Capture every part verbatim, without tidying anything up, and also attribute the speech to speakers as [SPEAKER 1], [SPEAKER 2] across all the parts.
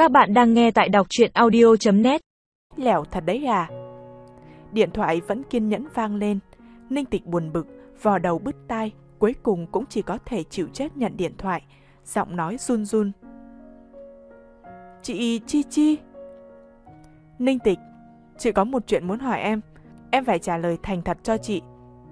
[SPEAKER 1] Các bạn đang nghe tại đọc truyện audio chấm net.
[SPEAKER 2] Lẻo thật đấy à? Điện thoại vẫn kiên nhẫn vang lên. Ninh Tịch buồn bực, vò đầu bứt tai, cuối cùng cũng chỉ có thể chịu chết nhận điện thoại, giọng nói run run. Chị Chi Chi. Ninh Tịch, chị có một chuyện muốn hỏi em, em phải trả lời thành thật cho chị.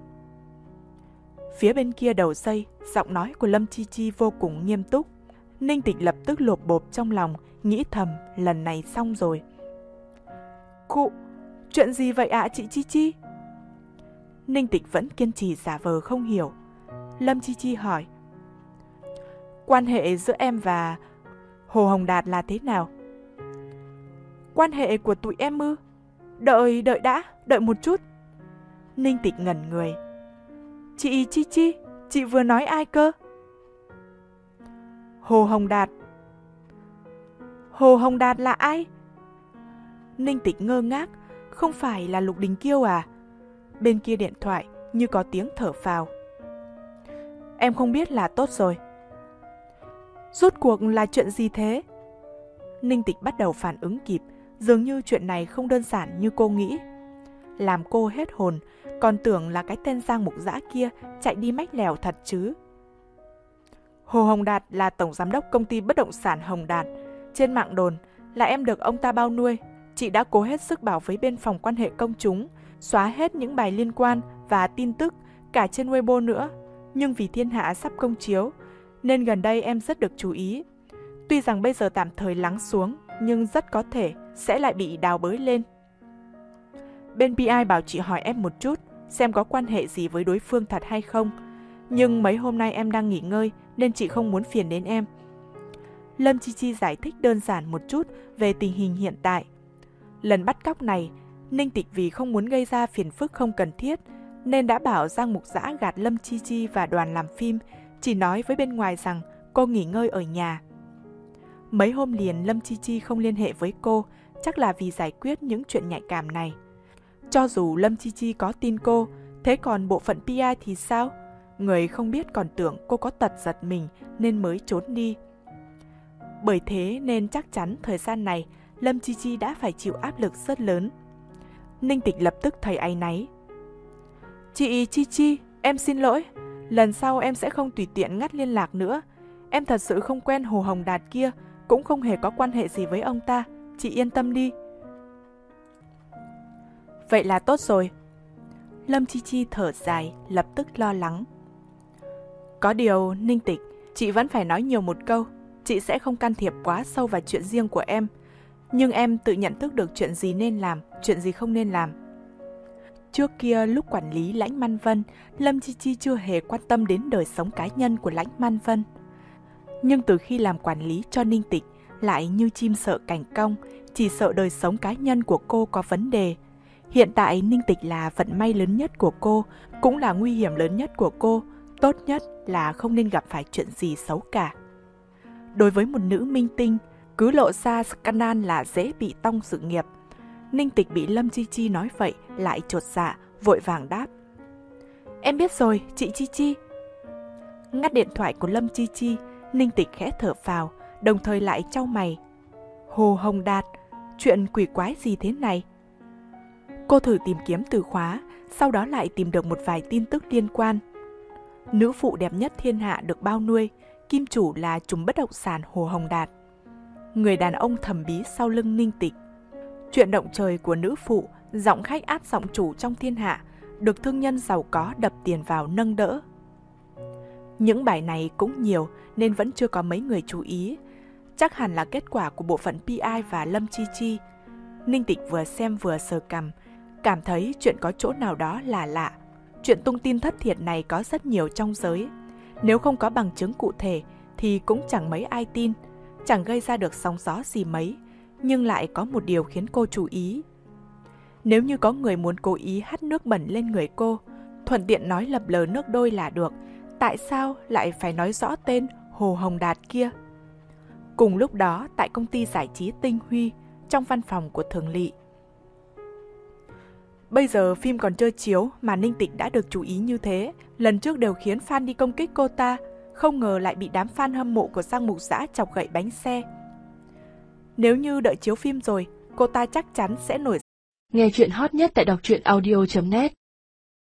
[SPEAKER 2] Phía bên kia đầu dây, giọng nói của Lâm Chi Chi vô cùng nghiêm túc. Ninh Tịch lập tức lột bột trong lòng, nghĩ thầm lần này xong rồi. Cụ, chuyện gì vậy ạ à, chị Chi Chi? Ninh Tịch vẫn kiên trì giả vờ không hiểu. Lâm Chi Chi hỏi. Quan hệ giữa em và Hồ Hồng Đạt là thế nào? Quan hệ của tụi em ư? Đợi, đợi đã, đợi một chút. Ninh Tịch ngẩn người. Chị Chi Chi, chị vừa nói ai cơ? Hồ Hồng Đạt. Hồ Hồng Đạt là ai? Ninh Tịch ngơ ngác, không phải là Lục Đình Kiêu à? Bên kia điện thoại như có tiếng thở phào. Em không biết là tốt rồi. Rốt cuộc là chuyện gì thế? Ninh Tịch bắt đầu phản ứng kịp, dường như chuyện này không đơn giản như cô nghĩ. Làm cô hết hồn, còn tưởng là cái tên Giang Mục Dã kia chạy đi mách lèo thật chứ. Hồ Hồng Đạt là tổng giám đốc công ty bất động sản Hồng Đạt. Trên mạng đồn là em được ông ta bao nuôi. Chị đã cố hết sức bảo với bên phòng quan hệ công chúng, xóa hết những bài liên quan và tin tức cả trên Weibo nữa. Nhưng vì thiên hạ sắp công chiếu, nên gần đây em rất được chú ý. Tuy rằng bây giờ tạm thời lắng xuống, nhưng rất có thể sẽ lại bị đào bới lên. Bên pê i bảo chị hỏi em một chút, xem có quan hệ gì với đối phương thật hay không. Nhưng mấy hôm nay em đang nghỉ ngơi, nên chị không muốn phiền đến em. Lâm Chi Chi giải thích đơn giản một chút về tình hình hiện tại. Lần bắt cóc này, Ninh Tịch vì không muốn gây ra phiền phức không cần thiết, nên đã bảo Giang Mục Dã gạt Lâm Chi Chi và đoàn làm phim, chỉ nói với bên ngoài rằng cô nghỉ ngơi ở nhà. Mấy hôm liền Lâm Chi Chi không liên hệ với cô, chắc là vì giải quyết những chuyện nhạy cảm này. Cho dù Lâm Chi Chi có tin cô, thế còn bộ phận pê i thì sao? Người không biết còn tưởng cô có tật giật mình nên mới trốn đi. Bởi thế nên chắc chắn thời gian này Lâm Chi Chi đã phải chịu áp lực rất lớn. Ninh Tịch lập tức thấy áy náy. Chị Chi Chi, em xin lỗi. Lần sau em sẽ không tùy tiện ngắt liên lạc nữa. Em thật sự không quen Hồ Hồng Đạt kia, cũng không hề có quan hệ gì với ông ta. Chị yên tâm đi. Vậy là tốt rồi. Lâm Chi Chi thở dài, lập tức lo lắng. Có điều, Ninh Tịch, chị vẫn phải nói nhiều một câu. Chị sẽ không can thiệp quá sâu vào chuyện riêng của em. Nhưng em tự nhận thức được chuyện gì nên làm, chuyện gì không nên làm. Trước kia lúc quản lý Lãnh Man Vân, Lâm Chi Chi chưa hề quan tâm đến đời sống cá nhân của Lãnh Man Vân. Nhưng từ khi làm quản lý cho Ninh Tịch, lại như chim sợ cành cong, chỉ sợ đời sống cá nhân của cô có vấn đề. Hiện tại Ninh Tịch là vận may lớn nhất của cô, cũng là nguy hiểm lớn nhất của cô. Tốt nhất là không nên gặp phải chuyện gì xấu cả. Đối với một nữ minh tinh, cứ lộ ra scandal là dễ bị tong sự nghiệp. Ninh Tịch bị Lâm Chi Chi nói vậy lại chột dạ, vội vàng đáp. Em biết rồi, chị Chi Chi. Ngắt điện thoại của Lâm Chi Chi, Ninh Tịch khẽ thở phào, đồng thời lại chau mày. Hồ Hồng Đạt, chuyện quỷ quái gì thế này? Cô thử tìm kiếm từ khóa, sau đó lại tìm được một vài tin tức liên quan. Nữ phụ đẹp nhất thiên hạ được bao nuôi, kim chủ là trùm bất động sản Hồ Hồng Đạt. Người đàn ông thầm bí sau lưng Ninh Tịch. Chuyện động trời của nữ phụ, giọng khách át giọng chủ trong thiên hạ, được thương nhân giàu có đập tiền vào nâng đỡ. Những bài này cũng nhiều nên vẫn chưa có mấy người chú ý. Chắc hẳn là kết quả của bộ phận pê i và Lâm Chi Chi. Ninh Tịch vừa xem vừa sờ cằm, cảm thấy chuyện có chỗ nào đó là lạ. Chuyện tung tin thất thiệt này có rất nhiều trong giới. Nếu không có bằng chứng cụ thể thì cũng chẳng mấy ai tin, chẳng gây ra được sóng gió gì mấy. Nhưng lại có một điều khiến cô chú ý. Nếu như có người muốn cố ý hắt nước bẩn lên người cô, thuận tiện nói lập lờ nước đôi là được, tại sao lại phải nói rõ tên Hồ Hồng Đạt kia? Cùng lúc đó, tại công ty giải trí Tinh Huy, trong văn phòng của Thường Lị. Bây giờ phim còn chưa chiếu mà Ninh Tịch đã được chú ý như thế. Lần trước đều khiến fan đi công kích cô ta, không ngờ lại bị đám fan hâm mộ của Giang Mục Dã chọc gậy bánh xe. Nếu như đợi chiếu phim rồi, cô ta chắc chắn sẽ nổi.
[SPEAKER 3] Nghe chuyện hot nhất tại đọc truyện audio chấm net.